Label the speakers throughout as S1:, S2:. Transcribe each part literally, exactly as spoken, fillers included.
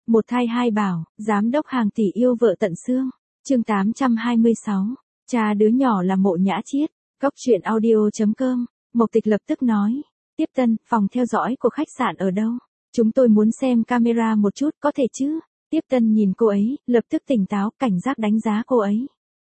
S1: Một thai hai bảo, giám đốc hàng tỷ yêu vợ tận xương. Chương tám trăm hai mươi sáu. Cha đứa nhỏ là Mộ Nhã Chiết. Cốc truyện audio chấm com. Mộc Tịch lập tức nói. Tiếp Tân, phòng theo dõi của khách sạn ở đâu? Chúng tôi muốn xem camera một chút, có thể chứ? Tiếp Tân nhìn cô ấy, lập tức tỉnh táo, cảnh giác đánh giá cô ấy.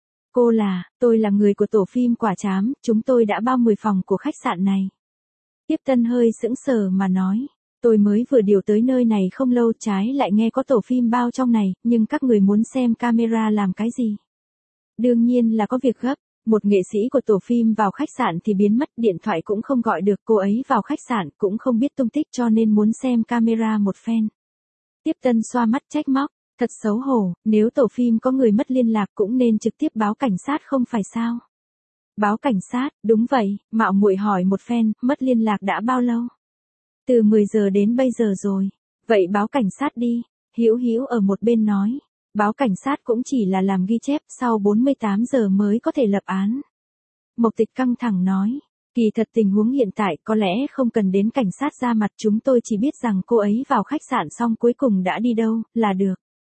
S1: Cô là, tôi là người của tổ phim Quả Trám, chúng tôi đã bao mười phòng của khách sạn này. Tiếp Tân hơi sững sờ mà nói. Tôi mới vừa điều tới nơi này không lâu, trái lại nghe có tổ phim bao trong này, nhưng các người muốn xem camera làm cái gì? Đương nhiên là có việc gấp. Một nghệ sĩ của tổ phim vào khách sạn thì biến mất, điện thoại cũng không gọi được, cô ấy vào khách sạn cũng không biết tung tích, cho nên muốn xem camera một phen. Tiếp Tân xoa mắt trách móc, thật xấu hổ, nếu tổ phim có người mất liên lạc cũng nên trực tiếp báo cảnh sát không phải sao? Báo cảnh sát, đúng vậy, mạo muội hỏi một phen, mất liên lạc đã bao lâu? Từ mười giờ đến bây giờ rồi. Vậy báo cảnh sát đi. Hữu Hữu ở một bên nói. Báo cảnh sát cũng chỉ là làm ghi chép, sau bốn mươi tám giờ mới có thể lập án. Mộc Tịch căng thẳng nói. Kỳ thật tình huống hiện tại có lẽ không cần đến cảnh sát ra mặt, chúng tôi chỉ biết rằng cô ấy vào khách sạn xong cuối cùng đã đi đâu, là được.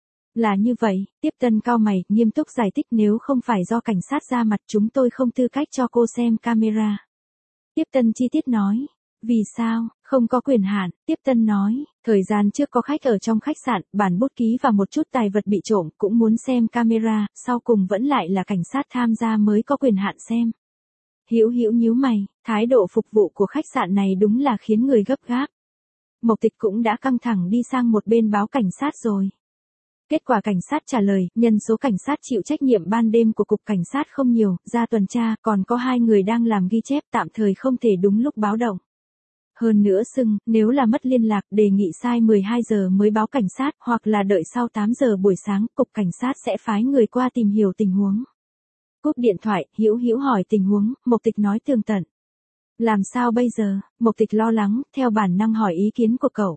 S1: Là như vậy, Tiếp Tân cau mày, nghiêm túc giải thích, nếu không phải do cảnh sát ra mặt chúng tôi không tư cách cho cô xem camera. Tiếp Tân chi tiết nói. Vì sao, không có quyền hạn, Tiếp Tân nói, thời gian trước có khách ở trong khách sạn, bản bút ký và một chút tài vật bị trộm, cũng muốn xem camera, sau cùng vẫn lại là cảnh sát tham gia mới có quyền hạn xem. Hữu Hữu nhíu mày, thái độ phục vụ của khách sạn này đúng là khiến người gấp gáp. Mộc Tịch cũng đã căng thẳng đi sang một bên báo cảnh sát rồi. Kết quả cảnh sát trả lời, nhân số cảnh sát chịu trách nhiệm ban đêm của cục cảnh sát không nhiều, ra tuần tra, còn có hai người đang làm ghi chép, tạm thời không thể đúng lúc báo động. Hơn nữa xưng, nếu là mất liên lạc, đề nghị sai mười hai giờ mới báo cảnh sát, hoặc là đợi sau tám giờ buổi sáng, cục cảnh sát sẽ phái người qua tìm hiểu tình huống. Cúp điện thoại, Hữu Hữu hỏi tình huống, Mộc Tịch nói tường tận. Làm sao bây giờ? Mộc Tịch lo lắng, theo bản năng hỏi ý kiến của cậu.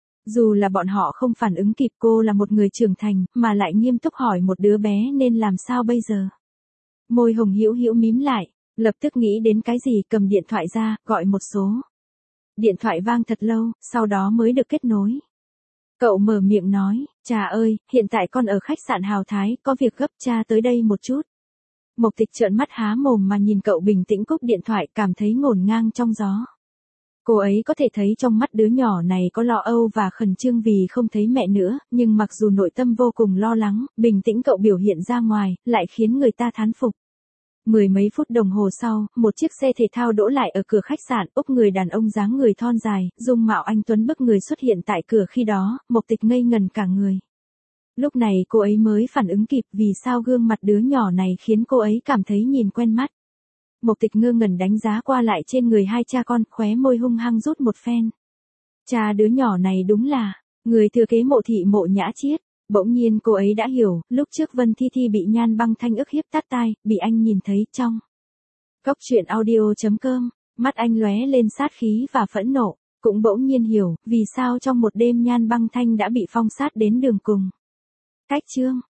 S1: Dù là bọn họ không phản ứng kịp, cô là một người trưởng thành, mà lại nghiêm túc hỏi một đứa bé nên làm sao bây giờ? Môi hồng Hữu Hữu mím lại, lập tức nghĩ đến cái gì, cầm điện thoại ra, gọi một số. Điện thoại vang thật lâu, sau đó mới được kết nối. Cậu mở miệng nói, cha ơi, hiện tại con ở khách sạn Hào Thái, có việc gấp, cha tới đây một chút. Mộc Tịch trợn mắt há mồm mà nhìn cậu bình tĩnh cúp điện thoại, cảm thấy ngổn ngang trong gió. Cô ấy có thể thấy trong mắt đứa nhỏ này có lo âu và khẩn trương vì không thấy mẹ nữa, nhưng mặc dù nội tâm vô cùng lo lắng, bình tĩnh cậu biểu hiện ra ngoài, lại khiến người ta thán phục. Mười mấy phút đồng hồ sau, một chiếc xe thể thao đỗ lại ở cửa khách sạn, úp người đàn ông dáng người thon dài, dung mạo anh tuấn bức người xuất hiện tại cửa, khi đó, Mộc Tịch ngây ngần cả người. Lúc này cô ấy mới phản ứng kịp vì sao gương mặt đứa nhỏ này khiến cô ấy cảm thấy nhìn quen mắt. Mộc Tịch ngơ ngẩn đánh giá qua lại trên người hai cha con, khóe môi hung hăng rút một phen. Cha đứa nhỏ này đúng là người thừa kế Mộ thị Mộ Nhã Chiết. Bỗng nhiên cô ấy đã hiểu, lúc trước Vân Thi Thi bị Nhan Băng Thanh ức hiếp tát tai, bị anh nhìn thấy trong. Cốc truyện audio chấm com, mắt anh lóe lên sát khí và phẫn nộ, cũng bỗng nhiên hiểu, vì sao trong một đêm Nhan Băng Thanh đã bị phong sát đến đường cùng. Cách chương.